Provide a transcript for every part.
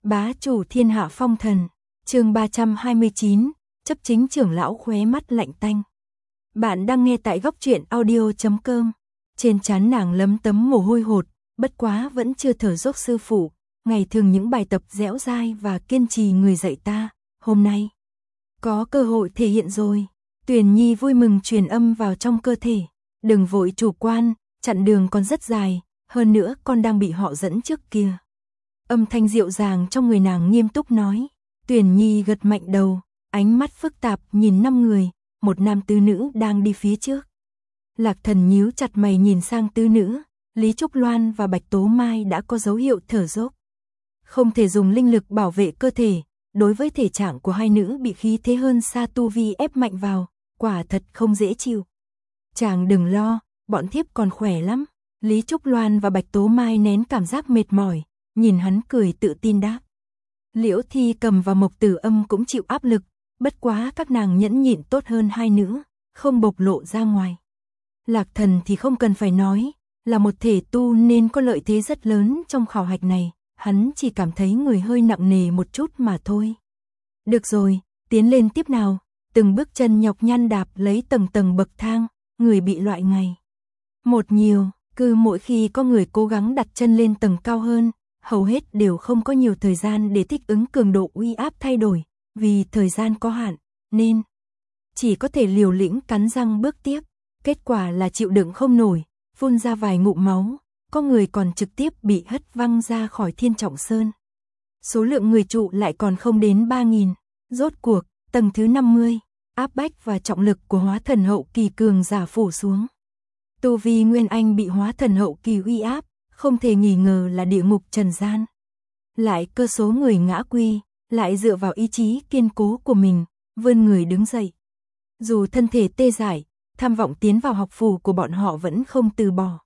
Bá chủ thiên hạ phong thần, chương 329, chấp chính trưởng lão khóe mắt lạnh tanh. Bạn đang nghe tại góc truyện audio.com. Trên trán nàng lấm tấm mồ hôi hột, bất quá vẫn chưa thở dốc sư phụ, ngày thường những bài tập dẻo dai và kiên trì người dạy ta, hôm nay có cơ hội thể hiện rồi. Tuyền Nhi vui mừng truyền âm vào trong cơ thể, đừng vội chủ quan, chặng đường còn rất dài, hơn nữa con đang bị họ dẫn trước kia. Âm thanh dịu dàng trong người nàng nghiêm túc nói. Tuyền Nhi gật mạnh đầu, ánh mắt phức tạp nhìn 5 người, một nam tứ nữ đang đi phía trước. Lạc Thần nhíu chặt mày nhìn sang tứ nữ, Lý Trúc Loan và Bạch Tố Mai đã có dấu hiệu thở dốc. Không thể dùng linh lực bảo vệ cơ thể, đối với thể trạng của hai nữ bị khí thế hơn xa tu vi ép mạnh vào, quả thật không dễ chịu. Chàng đừng lo, bọn thiếp còn khỏe lắm. Lý Trúc Loan và Bạch Tố Mai nén cảm giác mệt mỏi, nhìn hắn cười tự tin đáp. Liễu Thi Cầm và Mộc Tử Âm cũng chịu áp lực, bất quá các nàng nhẫn nhịn tốt hơn hai nữ, không bộc lộ ra ngoài. Lạc Thần thì không cần phải nói, là một thể tu nên có lợi thế rất lớn trong khảo hạch này, hắn chỉ cảm thấy người hơi nặng nề một chút mà thôi. Được rồi, tiến lên tiếp nào, từng bước chân nhọc nhằn đạp lấy tầng tầng bậc thang, người bị loại ngày một nhiều, cứ mỗi khi có người cố gắng đặt chân lên tầng cao hơn, hầu hết đều không có nhiều thời gian để thích ứng cường độ uy áp thay đổi, vì thời gian có hạn, nên chỉ có thể liều lĩnh cắn răng bước tiếp. Kết quả là chịu đựng không nổi, phun ra vài ngụm máu, có người còn trực tiếp bị hất văng ra khỏi Thiên Trọng Sơn. Số lượng người trụ lại còn không đến 3.000, rốt cuộc, tầng thứ 50, áp bách và trọng lực của hóa thần hậu kỳ cường giả phủ xuống. Tu vi Nguyên Anh bị hóa thần hậu kỳ uy áp, không thể nghi ngờ là địa ngục trần gian. Lại cơ số người ngã quy, lại dựa vào ý chí kiên cố của mình, vươn người đứng dậy. Dù thân thể tê dại, tham vọng tiến vào học phủ của bọn họ vẫn không từ bỏ.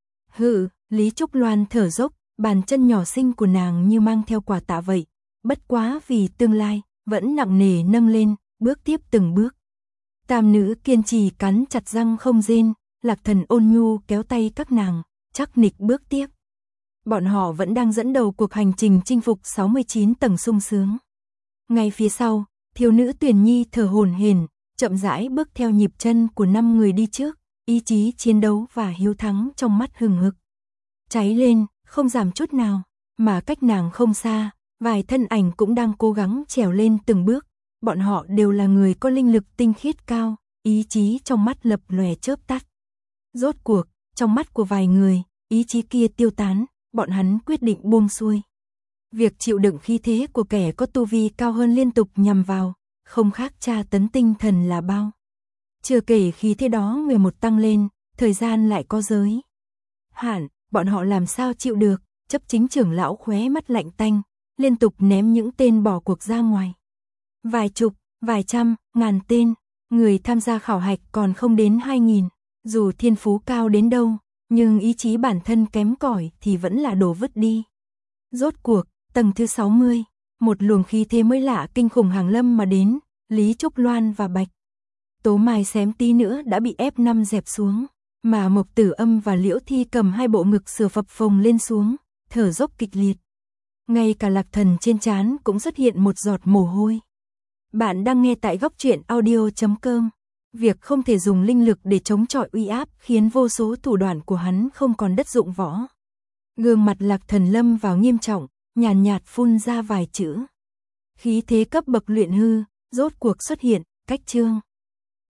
Lý Trúc Loan thở dốc, bàn chân nhỏ xinh của nàng như mang theo quả tạ vậy, bất quá vì tương lai, vẫn nặng nề nâng lên, bước tiếp từng bước. Tam nữ kiên trì cắn chặt răng không rên, Lạc Thần ôn nhu kéo tay các nàng, chắc nịch bước tiếp. Bọn họ vẫn đang dẫn đầu cuộc hành trình chinh phục 69 tầng sung sướng. Ngay phía sau, thiếu nữ Tuyền Nhi thở hổn hển, chậm rãi bước theo nhịp chân của 5 người đi trước, ý chí chiến đấu và hiếu thắng trong mắt hừng hực. Cháy lên, không giảm chút nào, mà cách nàng không xa, vài thân ảnh cũng đang cố gắng trèo lên từng bước. Bọn họ đều là người có linh lực tinh khiết cao, ý chí trong mắt lập lòe chớp tắt. Rốt cuộc, trong mắt của vài người, ý chí kia tiêu tán, bọn hắn quyết định buông xuôi. Việc chịu đựng khí thế của kẻ có tu vi cao hơn liên tục nhằm vào, không khác tra tấn tinh thần là bao. Chưa kể khí thế đó người một tăng lên, thời gian lại có giới hạn, bọn họ làm sao chịu được, chấp chính trưởng lão khóe mắt lạnh tanh, liên tục ném những tên bỏ cuộc ra ngoài. Vài chục, vài trăm, ngàn tên, người tham gia khảo hạch còn không đến 2.000, dù thiên phú cao đến đâu, nhưng ý chí bản thân kém cỏi thì vẫn là đổ vứt đi. Rốt cuộc, tầng thứ 60, một luồng khí thế mới lạ kinh khủng hàng lâm mà đến, Lý Trúc Loan và Bạch Tố Mai xém tí nữa đã bị F5 dẹp xuống, mà Mộc Tử Âm và Liễu Thi Cầm hai bộ ngực sửa phập phồng lên xuống, thở dốc kịch liệt. Ngay cả Lạc Thần trên trán cũng xuất hiện một giọt mồ hôi. Bạn đang nghe tại góc truyện audio.com. Việc không thể dùng linh lực để chống chọi uy áp khiến vô số thủ đoạn của hắn không còn đất dụng võ. Gương mặt Lạc Thần lâm vào nghiêm trọng, nhàn nhạt phun ra vài chữ. Khí thế cấp bậc luyện hư, rốt cuộc xuất hiện, cách chương.